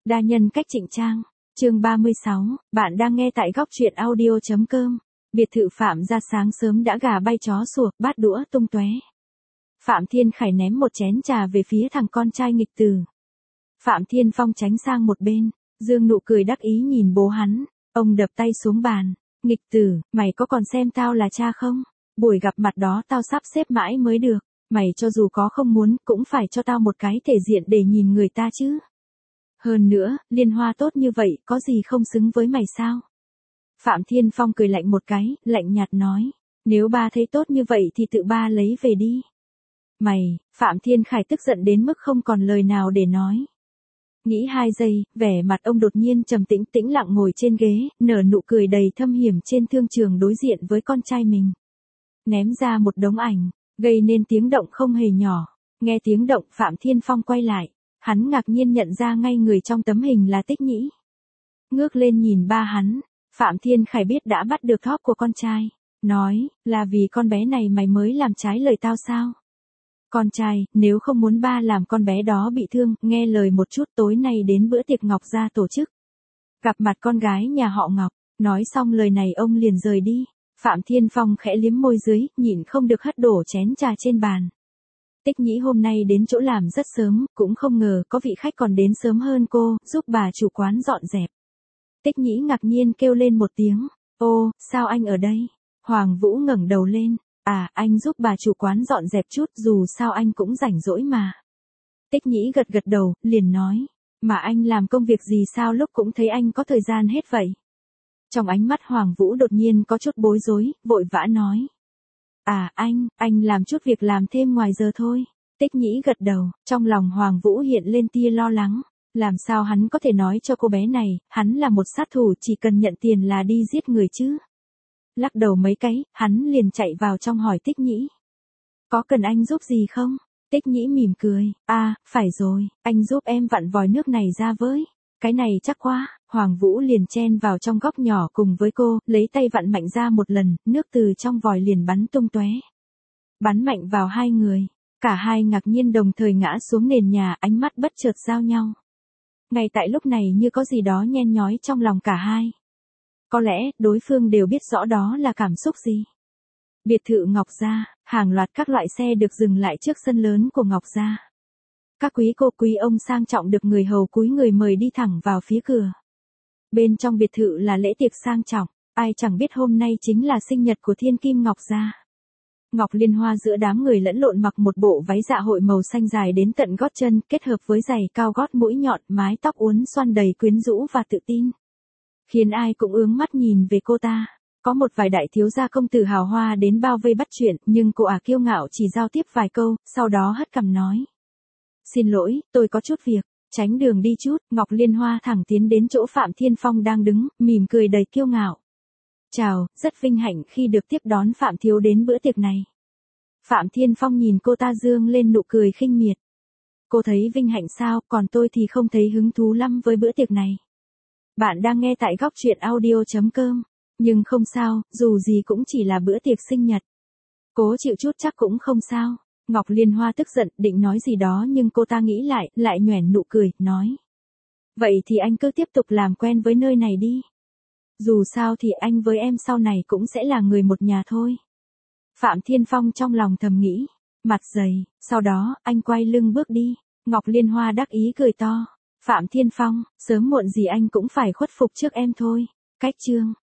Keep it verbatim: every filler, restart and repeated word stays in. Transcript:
Đa nhân cách trịnh trang. Chương ba mươi sáu, bạn đang nghe tại góc truyện audio chấm com. Biệt thự Phạm ra sáng sớm đã gà bay chó sủa, bát đũa tung tóe. Phạm Thiên Khải ném một chén trà về phía thằng con trai nghịch tử. Phạm Thiên Phong tránh sang một bên, dương nụ cười đắc ý nhìn bố hắn, ông đập tay xuống bàn, nghịch tử, mày có còn xem tao là cha không? Buổi gặp mặt đó tao sắp xếp mãi mới được, mày cho dù có không muốn cũng phải cho tao một cái thể diện để nhìn người ta chứ. Hơn nữa, liên hoa tốt như vậy có gì không xứng với mày sao? Phạm Thiên Phong cười lạnh một cái, lạnh nhạt nói, nếu ba thấy tốt như vậy thì tự ba lấy về đi. Mày, Phạm Thiên Khải tức giận đến mức không còn lời nào để nói. Nghĩ hai giây, vẻ mặt ông đột nhiên trầm tĩnh tĩnh lặng ngồi trên ghế, nở nụ cười đầy thâm hiểm trên thương trường đối diện với con trai mình. Ném ra một đống ảnh, gây nên tiếng động không hề nhỏ. Nghe tiếng động Phạm Thiên Phong quay lại, hắn ngạc nhiên nhận ra ngay người trong tấm hình là Tích Nhĩ. Ngước lên nhìn ba hắn, Phạm Thiên Khải biết đã bắt được thóp của con trai, nói, là vì con bé này mày mới làm trái lời tao sao? Con trai, nếu không muốn ba làm con bé đó bị thương, nghe lời một chút, tối nay đến bữa tiệc Ngọc gia tổ chức. Gặp mặt con gái nhà họ Ngọc, nói xong lời này ông liền rời đi. Phạm Thiên Phong khẽ liếm môi dưới, nhịn không được hất đổ chén trà trên bàn. Tích Nhĩ hôm nay đến chỗ làm rất sớm, cũng không ngờ có vị khách còn đến sớm hơn cô, giúp bà chủ quán dọn dẹp. Tích Nhĩ ngạc nhiên kêu lên một tiếng, ô, sao anh ở đây? Hoàng Vũ ngẩng đầu lên, à, anh giúp bà chủ quán dọn dẹp chút, dù sao anh cũng rảnh rỗi mà. Tích Nhĩ gật gật đầu, liền nói, mà anh làm công việc gì sao lúc cũng thấy anh có thời gian hết vậy? Trong ánh mắt Hoàng Vũ đột nhiên có chút bối rối, vội vã nói. À anh, anh làm chút việc làm thêm ngoài giờ thôi. Tích Nhĩ gật đầu, trong lòng Hoàng Vũ hiện lên tia lo lắng. Làm sao hắn có thể nói cho cô bé này, hắn là một sát thủ chỉ cần nhận tiền là đi giết người chứ. Lắc đầu mấy cái, hắn liền chạy vào trong hỏi Tích Nhĩ. Có cần anh giúp gì không? Tích Nhĩ mỉm cười, à, phải rồi, anh giúp em vặn vòi nước này ra với. Cái này chắc quá. Hoàng Vũ liền chen vào trong góc nhỏ cùng với cô, lấy tay vặn mạnh ra một lần, nước từ trong vòi liền bắn tung tóe. Bắn mạnh vào hai người, cả hai ngạc nhiên đồng thời ngã xuống nền nhà, ánh mắt bất chợt giao nhau. Ngay tại lúc này như có gì đó nhen nhói trong lòng cả hai. Có lẽ, đối phương đều biết rõ đó là cảm xúc gì. Biệt thự Ngọc gia, hàng loạt các loại xe được dừng lại trước sân lớn của Ngọc gia. Các quý cô quý ông sang trọng được người hầu cúi người mời đi thẳng vào phía cửa. Bên trong biệt thự là lễ tiệc sang trọng, ai chẳng biết hôm nay chính là sinh nhật của Thiên Kim Ngọc gia. Ngọc Liên Hoa giữa đám người lẫn lộn mặc một bộ váy dạ hội màu xanh dài đến tận gót chân, kết hợp với giày cao gót mũi nhọn, mái tóc uốn xoăn đầy quyến rũ và tự tin. Khiến ai cũng ướng mắt nhìn về cô ta. Có một vài đại thiếu gia công tử hào hoa đến bao vây bắt chuyện, nhưng cô ả kiêu ngạo chỉ giao tiếp vài câu, sau đó hất cằm nói. Xin lỗi, tôi có chút việc, tránh đường đi chút. Ngọc Liên Hoa thẳng tiến đến chỗ Phạm Thiên Phong đang đứng, mỉm cười đầy kiêu ngạo. Chào, rất vinh hạnh khi được tiếp đón Phạm thiếu đến bữa tiệc này. Phạm Thiên Phong nhìn cô ta dương lên nụ cười khinh miệt. Cô thấy vinh hạnh sao, còn tôi thì không thấy hứng thú lắm với bữa tiệc này. Bạn đang nghe tại góc truyện audio chấm com, nhưng không sao, dù gì cũng chỉ là bữa tiệc sinh nhật. Cố chịu chút chắc cũng không sao. Ngọc Liên Hoa tức giận, định nói gì đó nhưng cô ta nghĩ lại, lại nhoẻn nụ cười, nói. Vậy thì anh cứ tiếp tục làm quen với nơi này đi. Dù sao thì anh với em sau này cũng sẽ là người một nhà thôi. Phạm Thiên Phong trong lòng thầm nghĩ, mặt dày, sau đó, anh quay lưng bước đi. Ngọc Liên Hoa đắc ý cười to. Phạm Thiên Phong, sớm muộn gì anh cũng phải khuất phục trước em thôi. Cách chương.